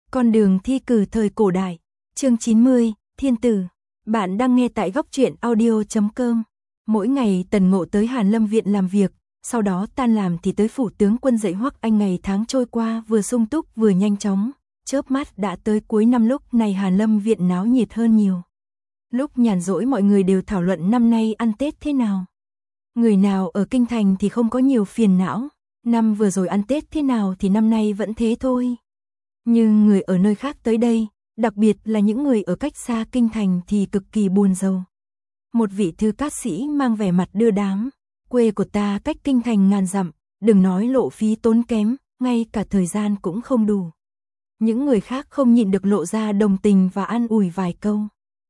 Con đường thi cử thời cổ đại, chương 90, Thiên tử. Bạn đang nghe tại góc truyện audio.com. Mỗi ngày Tần Ngộ tới Hàn Lâm Viện làm việc, sau đó tan làm thì tới phủ tướng quân dạy Hoắc Anh. Ngày tháng trôi qua vừa sung túc vừa nhanh chóng, chớp mắt đã tới cuối năm. Lúc này Hàn Lâm Viện náo nhiệt hơn nhiều. Lúc nhàn rỗi mọi người đều thảo luận năm nay ăn Tết thế nào. Người nào ở kinh thành thì không có nhiều phiền não, năm vừa rồi ăn Tết thế nào thì năm nay vẫn thế thôi. Nhưng người ở nơi khác tới đây, đặc biệt là những người ở cách xa kinh thành thì cực kỳ buồn rầu. Một vị thư cát sĩ mang vẻ mặt đưa đám, quê của ta cách kinh thành ngàn dặm, đừng nói lộ phí tốn kém, ngay cả thời gian cũng không đủ. Những người khác không nhịn được lộ ra đồng tình và an ủi vài câu.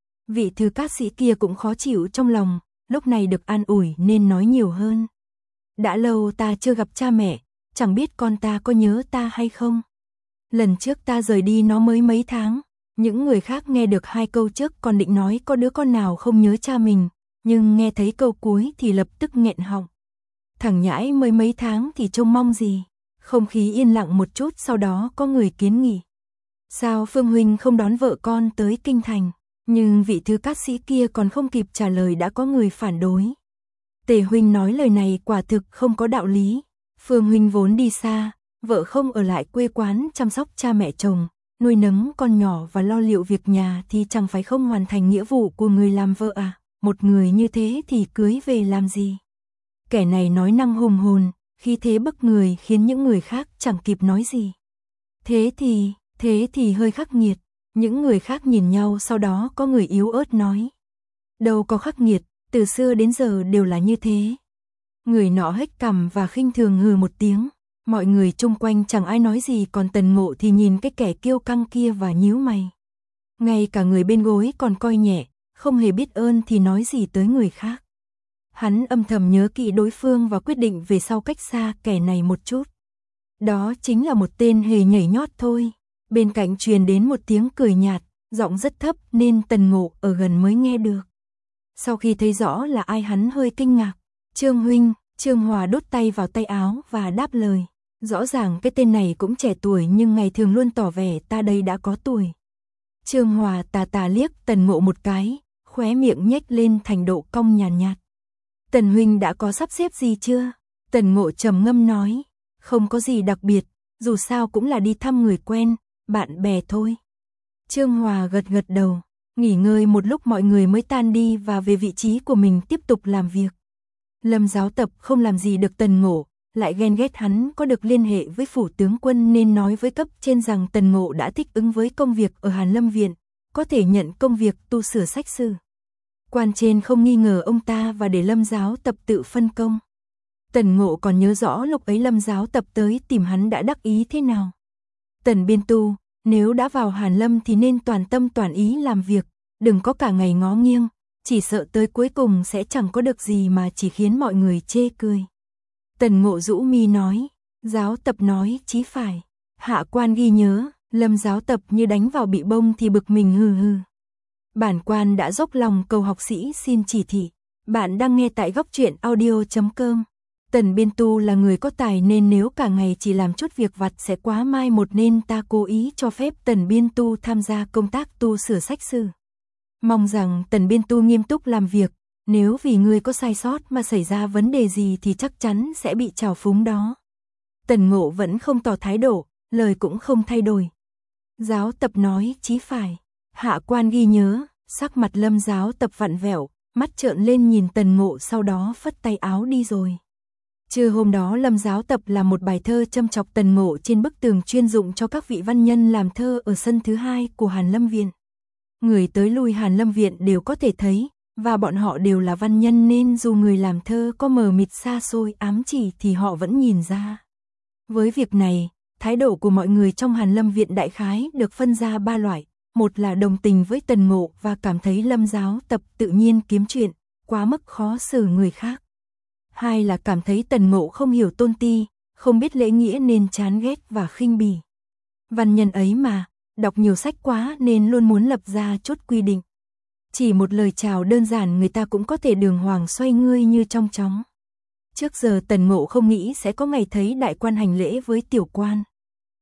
Vị thư cát sĩ kia cũng khó chịu trong lòng, lúc này được an ủi nên nói nhiều hơn. Đã lâu ta chưa gặp cha mẹ, chẳng biết con ta có nhớ ta hay không. Lần trước ta rời đi nó mới mấy tháng, những người khác nghe được hai câu trước còn định nói có đứa con nào không nhớ cha mình, nhưng nghe thấy câu cuối thì lập tức nghẹn họng. Thằng nhãi mới mấy tháng thì trông mong gì. Không khí yên lặng một chút, sau đó có người kiến nghị. Sao Phương huynh không đón vợ con tới kinh thành? Nhưng vị thư cát sĩ kia còn không kịp trả lời đã có người phản đối. Tề huynh nói lời này quả thực không có đạo lý. Phương huynh vốn đi xa, vợ không ở lại quê quán chăm sóc cha mẹ chồng, nuôi nấng con nhỏ và lo liệu việc nhà thì chẳng phải không hoàn thành nghĩa vụ của người làm vợ à? Một người như thế thì cưới về làm gì? Kẻ này nói năng hùng hồn, khí thế bức người khiến những người khác chẳng kịp nói gì. Thế thì hơi khắc nghiệt. Những người khác nhìn nhau, sau đó có người yếu ớt nói. Đâu có khắc nghiệt, từ xưa đến giờ đều là như thế. Người nọ hếch cằm và khinh thường hừ một tiếng. Mọi người chung quanh chẳng ai nói gì, còn Tần Ngộ thì nhìn cái kẻ kiêu căng kia và nhíu mày. Ngay cả người bên gối còn coi nhẹ, không hề biết ơn thì nói gì tới người khác. Hắn âm thầm nhớ kỹ đối phương và quyết định về sau cách xa kẻ này một chút. Đó chính là một tên hề nhảy nhót thôi. Bên cạnh truyền đến một tiếng cười nhạt, giọng rất thấp nên Tần Ngộ ở gần mới nghe được. Sau khi thấy rõ là ai hắn hơi kinh ngạc. Trương huynh. Trương Hòa đút tay vào tay áo và đáp lời. Rõ ràng cái tên này cũng trẻ tuổi nhưng ngày thường luôn tỏ vẻ ta đây đã có tuổi. Trương Hòa tà liếc Tần Ngộ một cái, khóe miệng nhếch lên thành độ cong nhàn nhạt. Tần huynh đã có sắp xếp gì chưa? Tần Ngộ trầm ngâm nói. Không có gì đặc biệt, dù sao cũng là đi thăm người quen, bạn bè thôi. Trương Hòa gật đầu, nghỉ ngơi một lúc mọi người mới tan đi và về vị trí của mình tiếp tục làm việc. Lâm Giáo Tập không làm gì được Tần Ngộ, lại ghen ghét hắn có được liên hệ với phủ tướng quân nên nói với cấp trên rằng Tần Ngộ đã thích ứng với công việc ở Hàn Lâm Viện, có thể nhận công việc tu sửa sách sử. Quan trên không nghi ngờ ông ta và để Lâm Giáo Tập tự phân công. Tần Ngộ còn nhớ rõ lúc ấy Lâm Giáo Tập tới tìm hắn đã đắc ý thế nào. Tần Biên Tu, nếu đã vào Hàn Lâm thì nên toàn tâm toàn ý làm việc, đừng có cả ngày ngó nghiêng. Chỉ sợ tới cuối cùng sẽ chẳng có được gì mà chỉ khiến mọi người chê cười. Tần Ngộ rũ mi nói. Giáo Tập nói chí phải. Hạ quan ghi nhớ. Lâm Giáo Tập như đánh vào bị bông thì bực mình hừ. Bản quan đã dốc lòng cầu học sĩ xin chỉ thị. Bạn đang nghe tại góc truyện audio.com. Tần Biên Tu là người có tài nên nếu cả ngày chỉ làm chút việc vặt sẽ quá mai một nên ta cố ý cho phép Tần Biên Tu tham gia công tác tu sửa sách sử. Mong rằng Tần Biên Tu nghiêm túc làm việc, nếu vì ngươi có sai sót mà xảy ra vấn đề gì thì chắc chắn sẽ bị trào phúng đó. Tần Ngộ vẫn không tỏ thái độ, lời cũng không thay đổi. Giáo Tập nói chí phải. Hạ quan ghi nhớ. Sắc mặt Lâm Giáo Tập vặn vẹo, mắt trợn lên nhìn Tần Ngộ, sau đó phất tay áo đi rồi. Trưa hôm đó Lâm Giáo Tập làm một bài thơ châm chọc Tần Ngộ trên bức tường chuyên dụng cho các vị văn nhân làm thơ ở sân thứ 2 của Hàn Lâm Viện. Người tới lui Hàn Lâm Viện đều có thể thấy, và bọn họ đều là văn nhân nên dù người làm thơ có mờ mịt xa xôi ám chỉ thì họ vẫn nhìn ra. Với việc này, thái độ của mọi người trong Hàn Lâm Viện đại khái được phân ra 3 loại. Một là đồng tình với Tần Ngộ và cảm thấy Lâm Giáo Tập tự nhiên kiếm chuyện, quá mức khó xử người khác. Hai là cảm thấy Tần Ngộ không hiểu tôn ti, không biết lễ nghĩa nên chán ghét và khinh bỉ. Văn nhân ấy mà, đọc nhiều sách quá nên luôn muốn lập ra chút quy định. Chỉ một lời chào đơn giản người ta cũng có thể đường hoàng xoay ngươi như trong chóng. Trước giờ Tần Ngộ không nghĩ sẽ có ngày thấy đại quan hành lễ với tiểu quan.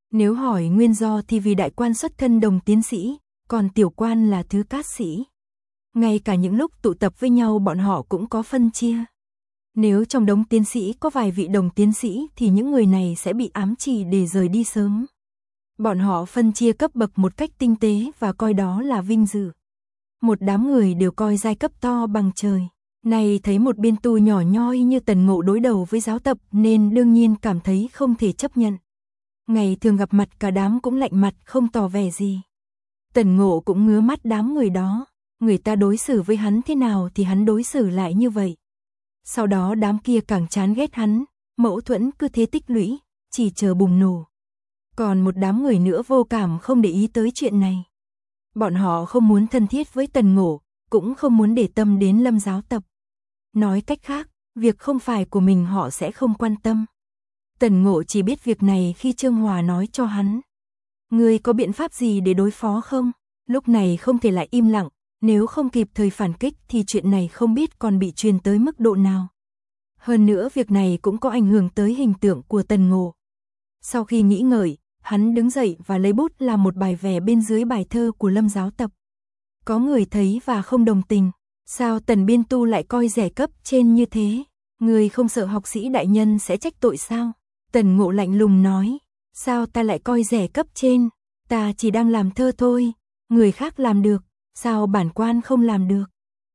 Nếu hỏi nguyên do thì vì đại quan xuất thân đồng tiến sĩ, còn tiểu quan là thứ cát sĩ. Ngay cả những lúc tụ tập với nhau bọn họ cũng có phân chia. Nếu trong đống tiến sĩ có vài vị đồng tiến sĩ thì những người này sẽ bị ám chỉ để rời đi sớm. Bọn họ phân chia cấp bậc một cách tinh tế và coi đó là vinh dự. Một đám người đều coi giai cấp to bằng trời. Này thấy một biên tu nhỏ nhoi như Tần Ngộ đối đầu với giáo tập nên đương nhiên cảm thấy không thể chấp nhận. Ngày thường gặp mặt cả đám cũng lạnh mặt không tỏ vẻ gì. Tần Ngộ cũng ngứa mắt đám người đó. Người ta đối xử với hắn thế nào thì hắn đối xử lại như vậy. Sau đó đám kia càng chán ghét hắn, mâu thuẫn cứ thế tích lũy, chỉ chờ bùng nổ. Còn một đám người nữa vô cảm không để ý tới chuyện này. Bọn họ không muốn thân thiết với Tần Ngộ, cũng không muốn để tâm đến Lâm giáo tập. Nói cách khác, việc không phải của mình họ sẽ không quan tâm. Tần Ngộ chỉ biết việc này khi Trương Hòa nói cho hắn. Ngươi có biện pháp gì để đối phó không? Lúc này không thể lại im lặng, nếu không kịp thời phản kích thì chuyện này không biết còn bị truyền tới mức độ nào. Hơn nữa việc này cũng có ảnh hưởng tới hình tượng của Tần Ngộ. Sau khi nghĩ ngợi, hắn đứng dậy và lấy bút làm một bài vẽ bên dưới bài thơ của Lâm giáo tập. Có người thấy và không đồng tình. Sao Tần biên tu lại coi rẻ cấp trên như thế? Người không sợ học sĩ đại nhân sẽ trách tội sao? Tần Ngộ lạnh lùng nói. Sao ta lại coi rẻ cấp trên? Ta chỉ đang làm thơ thôi. Người khác làm được. Sao bản quan không làm được?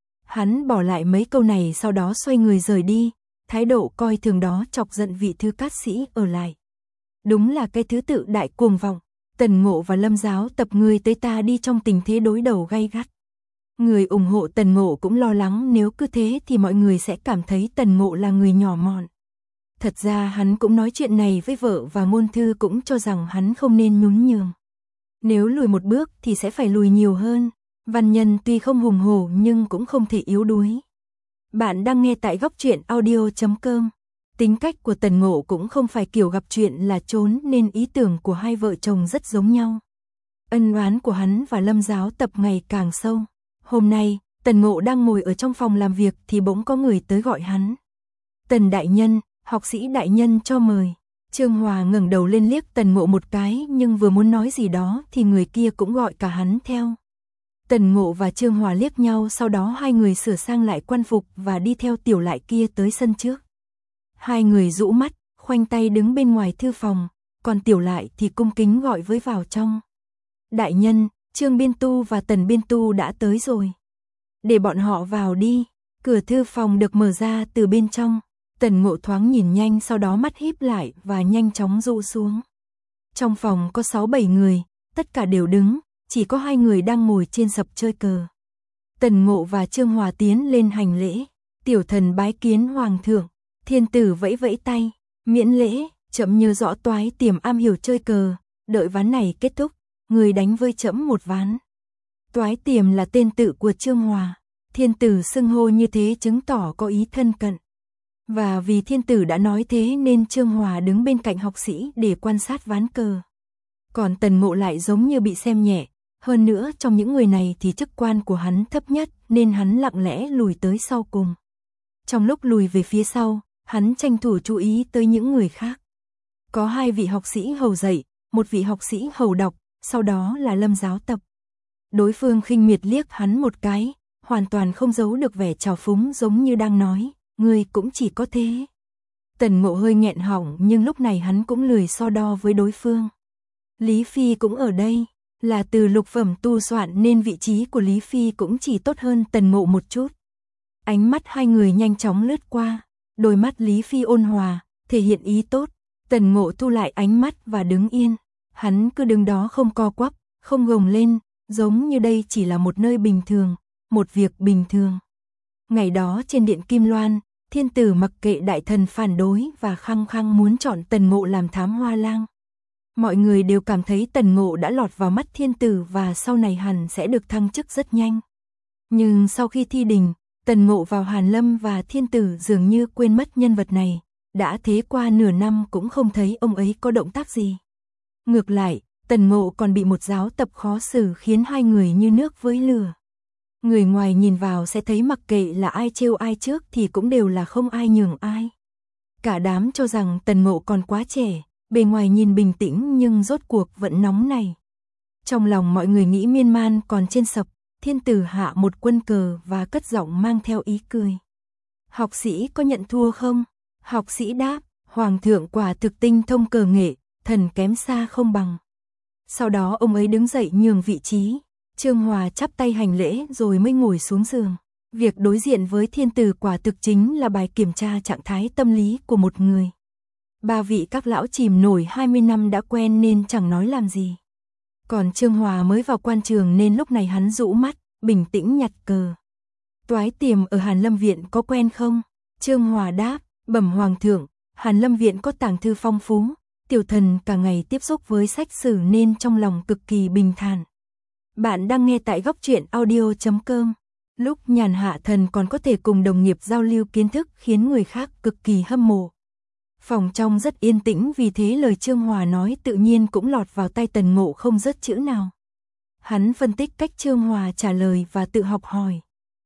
Hắn bỏ lại mấy câu này sau đó xoay người rời đi. Thái độ coi thường đó chọc giận vị thư cát sĩ ở lại. Đúng là cái thứ tự đại cuồng vọng. Tần Ngộ và Lâm giáo tập người tới ta đi trong tình thế đối đầu gay gắt. Người ủng hộ Tần Ngộ cũng lo lắng nếu cứ thế thì mọi người sẽ cảm thấy Tần Ngộ là người nhỏ mọn. Thật ra hắn cũng nói chuyện này với vợ và ngôn thư cũng cho rằng hắn không nên nhún nhường. Nếu lùi một bước thì sẽ phải lùi nhiều hơn. Văn nhân tuy không hùng hổ nhưng cũng không thể yếu đuối. Bạn đang nghe tại góc truyện audio.com. Tính cách của Tần Ngộ cũng không phải kiểu gặp chuyện là trốn nên ý tưởng của hai vợ chồng rất giống nhau. Ân oán của hắn và Lâm giáo tập ngày càng sâu. Hôm nay, Tần Ngộ đang ngồi ở trong phòng làm việc thì bỗng có người tới gọi hắn. Tần đại nhân, học sĩ đại nhân cho mời. Trương Hòa ngẩng đầu lên liếc Tần Ngộ một cái nhưng vừa muốn nói gì đó thì người kia cũng gọi cả hắn theo. Tần Ngộ và Trương Hòa liếc nhau sau đó hai người sửa sang lại quan phục và đi theo Tiểu Lại kia tới sân trước. Hai người rũ mắt, khoanh tay đứng bên ngoài thư phòng, còn Tiểu Lại thì cung kính gọi với vào trong. Đại nhân, Trương biên tu và Tần biên tu đã tới rồi. Để bọn họ vào đi. Cửa thư phòng được mở ra từ bên trong. Tần Ngộ thoáng nhìn nhanh sau đó mắt híp lại và nhanh chóng dụ xuống. Trong phòng có 6-7 người, tất cả đều đứng, chỉ có 2 người đang ngồi trên sập chơi cờ. Tần Ngộ và Trương Hòa tiến lên hành lễ. Tiểu thần bái kiến hoàng thượng. Thiên tử vẫy vẫy tay, miễn lễ, trẫm nhớ rõ toái tiềm am hiểu chơi cờ, đợi ván này kết thúc, người đánh với trẫm một ván. Toái tiềm là tên tự của Trương Hòa, thiên tử xưng hô như thế chứng tỏ có ý thân cận. Và vì thiên tử đã nói thế nên Trương Hòa đứng bên cạnh học sĩ để quan sát ván cờ. Còn Tần Ngộ lại giống như bị xem nhẹ, hơn nữa trong những người này thì chức quan của hắn thấp nhất nên hắn lặng lẽ lùi tới sau cùng. Trong lúc lùi về phía sau, hắn tranh thủ chú ý tới những người khác. Có 2 vị học sĩ hầu dạy, 1 vị học sĩ hầu đọc, sau đó là Lâm giáo tập. Đối phương khinh miệt liếc hắn một cái, hoàn toàn không giấu được vẻ trào phúng giống như đang nói, ngươi cũng chỉ có thế. Tần Ngộ hơi nghẹn họng nhưng lúc này hắn cũng lười so đo với đối phương. Lý Phi cũng ở đây, là từ lục phẩm tu soạn nên vị trí của Lý Phi cũng chỉ tốt hơn Tần Ngộ một chút. Ánh mắt hai người nhanh chóng lướt qua, đôi mắt Lý Phi ôn hòa, thể hiện ý tốt. Tần Ngộ thu lại ánh mắt và đứng yên. Hắn cứ đứng đó không co quắp, không gồng lên, giống như đây chỉ là một nơi bình thường, một việc bình thường. Ngày đó trên điện Kim Loan, thiên tử mặc kệ đại thần phản đối và khăng khăng muốn chọn Tần Ngộ làm thám hoa lang. Mọi người đều cảm thấy Tần Ngộ đã lọt vào mắt thiên tử và sau này hẳn sẽ được thăng chức rất nhanh. Nhưng sau khi thi đình, Tần Ngộ vào Hàn Lâm và thiên tử dường như quên mất nhân vật này, đã thế qua nửa năm cũng không thấy ông ấy có động tác gì. Ngược lại, Tần Ngộ còn bị một giáo tập khó xử khiến hai người như nước với lửa. Người ngoài nhìn vào sẽ thấy mặc kệ là ai trêu ai trước thì cũng đều là không ai nhường ai. Cả đám cho rằng Tần Ngộ còn quá trẻ, bề ngoài nhìn bình tĩnh nhưng rốt cuộc vẫn nóng này. Trong lòng mọi người nghĩ miên man còn trên sập, thiên tử hạ một quân cờ và cất giọng mang theo ý cười. Học sĩ có nhận thua không? Học sĩ đáp, hoàng thượng quả thực tinh thông cờ nghệ, thần kém xa không bằng. Sau đó ông ấy đứng dậy nhường vị trí, Trương Hòa chắp tay hành lễ rồi mới ngồi xuống giường. Việc đối diện với thiên tử quả thực chính là bài kiểm tra trạng thái tâm lý của một người. Ba vị các lão chìm nổi 20 năm đã quen nên chẳng nói làm gì. Còn Trương Hòa mới vào quan trường nên lúc này hắn rũ mắt, bình tĩnh nhặt cờ. Toái Tiềm ở Hàn Lâm Viện có quen không? Trương Hòa đáp, bẩm hoàng thượng, Hàn Lâm Viện có tàng thư phong phú, tiểu thần cả ngày tiếp xúc với sách sử nên trong lòng cực kỳ bình thản. Bạn đang nghe tại góc truyện audio.com. Lúc nhàn hạ thần còn có thể cùng đồng nghiệp giao lưu kiến thức khiến người khác cực kỳ hâm mộ. Phòng trong rất yên tĩnh vì thế lời Trương Hòa nói tự nhiên cũng lọt vào tai Tần Ngộ không rớt chữ nào. Hắn phân tích cách Trương Hòa trả lời và tự học hỏi.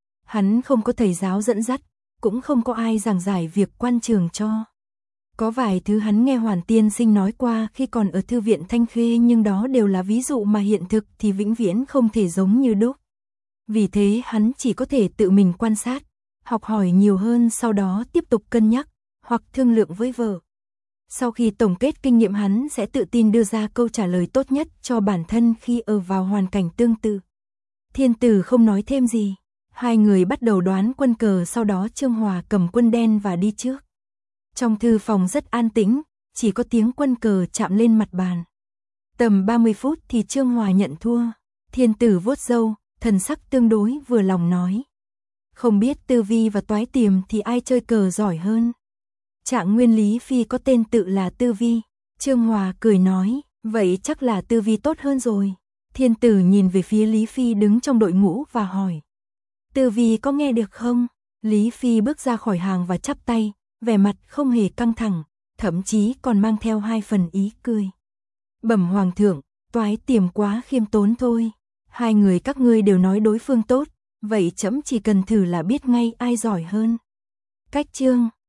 Hắn không có thầy giáo dẫn dắt, cũng không có ai giảng giải việc quan trường cho. Có vài thứ hắn nghe Hoàn tiên sinh nói qua khi còn ở thư viện Thanh Khê nhưng đó đều là ví dụ mà hiện thực thì vĩnh viễn không thể giống như đúc. Vì thế hắn chỉ có thể tự mình quan sát, học hỏi nhiều hơn sau đó tiếp tục cân nhắc, hoặc thương lượng với vợ. Sau khi tổng kết kinh nghiệm hắn sẽ tự tin đưa ra câu trả lời tốt nhất cho bản thân khi ở vào hoàn cảnh tương tự. Thiên tử không nói thêm gì. Hai người bắt đầu đoán quân cờ sau đó Trương Hòa cầm quân đen và đi trước. Trong thư phòng rất an tĩnh, chỉ có tiếng quân cờ chạm lên mặt bàn. Tầm 30 phút thì Trương Hòa nhận thua. Thiên tử vuốt râu, thần sắc tương đối vừa lòng nói. Không biết Tư Vi và Toái Tiềm thì ai chơi cờ giỏi hơn? Trạng nguyên Lý Phi có tên tự là Tư Vi. Trương Hòa cười nói, vậy chắc là Tư Vi tốt hơn rồi. Thiên tử nhìn về phía Lý Phi đứng trong đội ngũ và hỏi. Tư Vi có nghe được không? Lý Phi bước ra khỏi hàng và chắp tay, vẻ mặt không hề căng thẳng, thậm chí còn mang theo 2 phần ý cười. Bẩm hoàng thượng, Toái Tiềm quá khiêm tốn thôi. Hai người các ngươi đều nói đối phương tốt, vậy trẫm chỉ cần thử là biết ngay ai giỏi hơn. Cách chương